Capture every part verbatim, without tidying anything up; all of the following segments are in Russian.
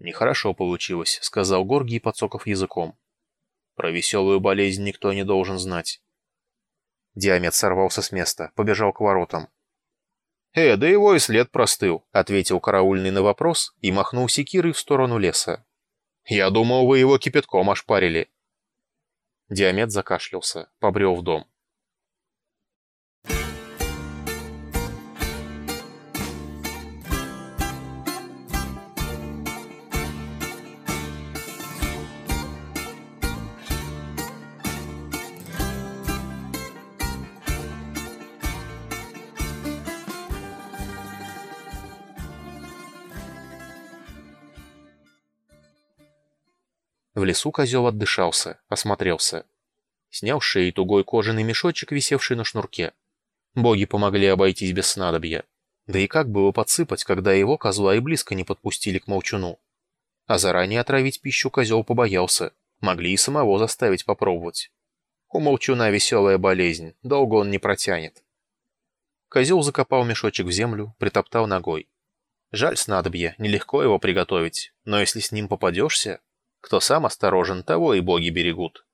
«Нехорошо получилось», — сказал Горгий, подсоков языком. «Про веселую болезнь никто не должен знать». Диамет сорвался с места, побежал к воротам. «Э, да его и след простыл», — ответил караульный на вопрос и махнул секирой в сторону леса. «Я думал, вы его кипятком ошпарили». Диамет закашлялся, побрел в дом. В лесу козел отдышался, осмотрелся. Снял с шеи тугой кожаный мешочек, висевший на шнурке. Боги помогли обойтись без снадобья. Да и как было подсыпать, когда его козла и близко не подпустили к молчуну? А заранее отравить пищу козел побоялся. Могли и самого заставить попробовать. У молчуна веселая болезнь, долго он не протянет. Козел закопал мешочек в землю, притоптал ногой. Жаль снадобья, нелегко его приготовить, но если с ним попадешься... Кто сам осторожен, того и боги берегут.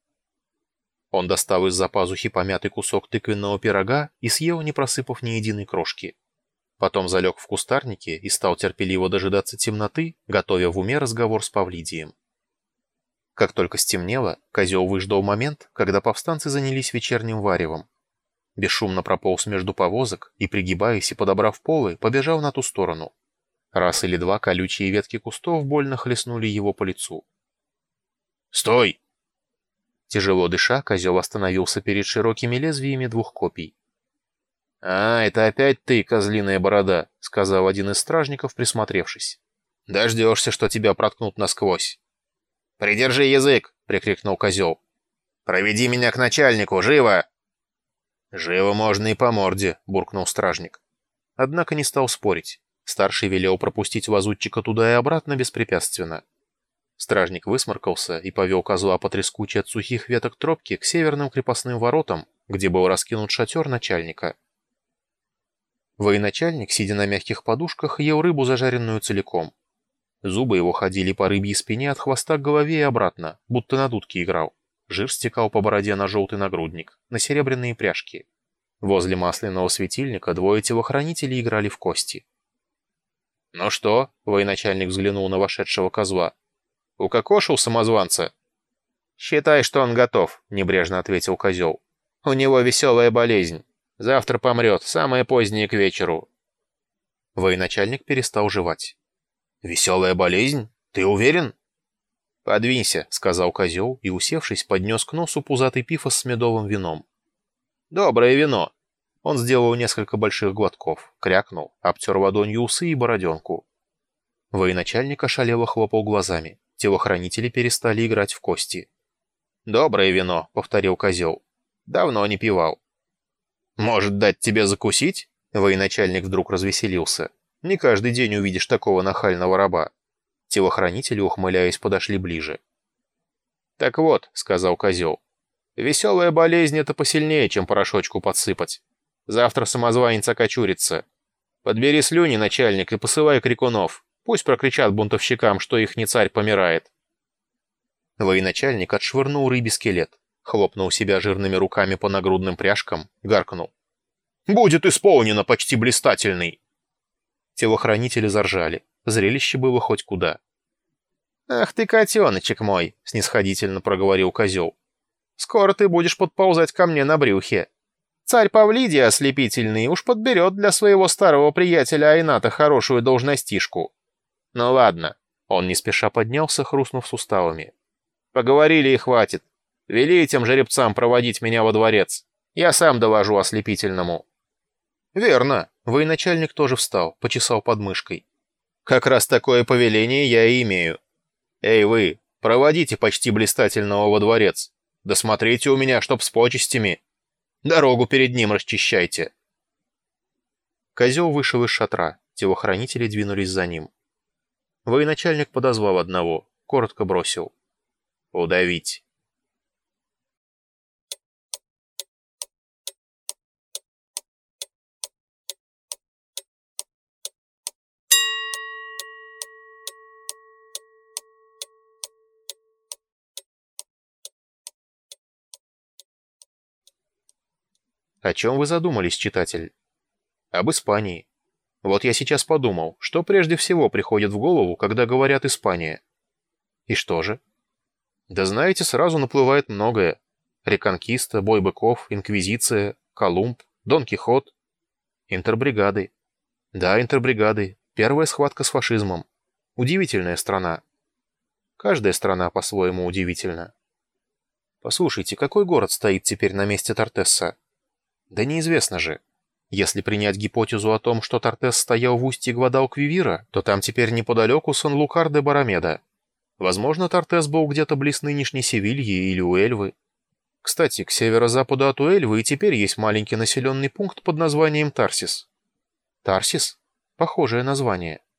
Он достал из-за пазухи помятый кусок тыквенного пирога и съел, не просыпав ни единой крошки. Потом залег в кустарнике и стал терпеливо дожидаться темноты, готовя в уме разговор с Павлидием. Как только стемнело, козел выждал момент, когда повстанцы занялись вечерним варевом. Бесшумно прополз между повозок и, пригибаясь и подобрав полы, побежал на ту сторону. Раз или два колючие ветки кустов больно хлестнули его по лицу. «Стой!» Тяжело дыша, козел остановился перед широкими лезвиями двух копий. «А, это опять ты, козлиная борода», — сказал один из стражников, присмотревшись. «Дождешься, что тебя проткнут насквозь». «Придержи язык!» — прикрикнул козел. «Проведи меня к начальнику, живо!» «Живо можно и по морде», — буркнул стражник. Однако не стал спорить. Старший велел пропустить лазутчика туда и обратно беспрепятственно. Стражник высморкался и повел козла по трескучей от сухих веток тропки к северным крепостным воротам, где был раскинут шатер начальника. Военачальник, сидя на мягких подушках, ел рыбу, зажаренную целиком. Зубы его ходили по рыбьей спине от хвоста к голове и обратно, будто на дудке играл. Жир стекал по бороде на желтый нагрудник, на серебряные пряжки. Возле масляного светильника двое телохранителей играли в кости. «Ну что?» — военачальник взглянул на вошедшего козла. «Укокошил самозванца?» «Считай, что он готов», — небрежно ответил козел. «У него веселая болезнь. Завтра помрет, самое позднее к вечеру». Военачальник перестал жевать. «Веселая болезнь? Ты уверен?» «Подвинься», — сказал козел и, усевшись, поднес к носу пузатый пифос с медовым вином. «Доброе вино». Он сделал несколько больших глотков, крякнул, обтер ладонью усы и бороденку. Военачальник ошалело хлопал глазами. Телохранители перестали играть в кости. «Доброе вино», — повторил козел. «Давно не пивал». «Может, дать тебе закусить?» Военачальник вдруг развеселился. «Не каждый день увидишь такого нахального раба». Телохранители, ухмыляясь, подошли ближе. «Так вот», — сказал козел, — «веселая болезнь — это посильнее, чем порошочку подсыпать. Завтра самозванец окочурится. Подбери слюни, начальник, и посылай крикунов. Пусть прокричат бунтовщикам, что их не царь помирает». Военачальник отшвырнул рыбий скелет, хлопнул себя жирными руками по нагрудным пряжкам, гаркнул. «Будет исполнено, почти блистательный!» Телохранители заржали. Зрелище было хоть куда. «Ах ты, котеночек мой!» — снисходительно проговорил козел. «Скоро ты будешь подползать ко мне на брюхе. Царь Павлидий ослепительный уж подберет для своего старого приятеля Айната хорошую должностишку. Ну ладно». Он не спеша поднялся, хрустнув суставами. «Поговорили и хватит. Вели этим жеребцам проводить меня во дворец. Я сам доложу ослепительному». «Верно». Военачальник тоже встал, почесал подмышкой. «Как раз такое повеление я и имею. Эй вы, проводите почти блистательного во дворец. Да смотрите у меня, чтоб с почестями. Дорогу перед ним расчищайте». Козел вышел из шатра, телохранители двинулись за ним. Военачальник подозвал одного, коротко бросил. «Удавить». О чем вы задумались, читатель? Об Испании. Вот я сейчас подумал, что прежде всего приходит в голову, когда говорят «Испания». И что же? Да знаете, сразу наплывает многое. Реконкиста, бой быков, инквизиция, Колумб, Дон Кихот. Интербригады. Да, интербригады. Первая схватка с фашизмом. Удивительная страна. Каждая страна по-своему удивительна. Послушайте, какой город стоит теперь на месте Тортесса? Да неизвестно же. Если принять гипотезу о том, что Тортес стоял в устье Гвадалквивира, то там теперь неподалеку Сан-Лукар-де-Барамеда. Возможно, Тортес был где-то близ нынешней Севильи или Уэльвы. Кстати, к северо-западу от Уэльвы и теперь есть маленький населенный пункт под названием Тарсис. Тарсис? Похожее название.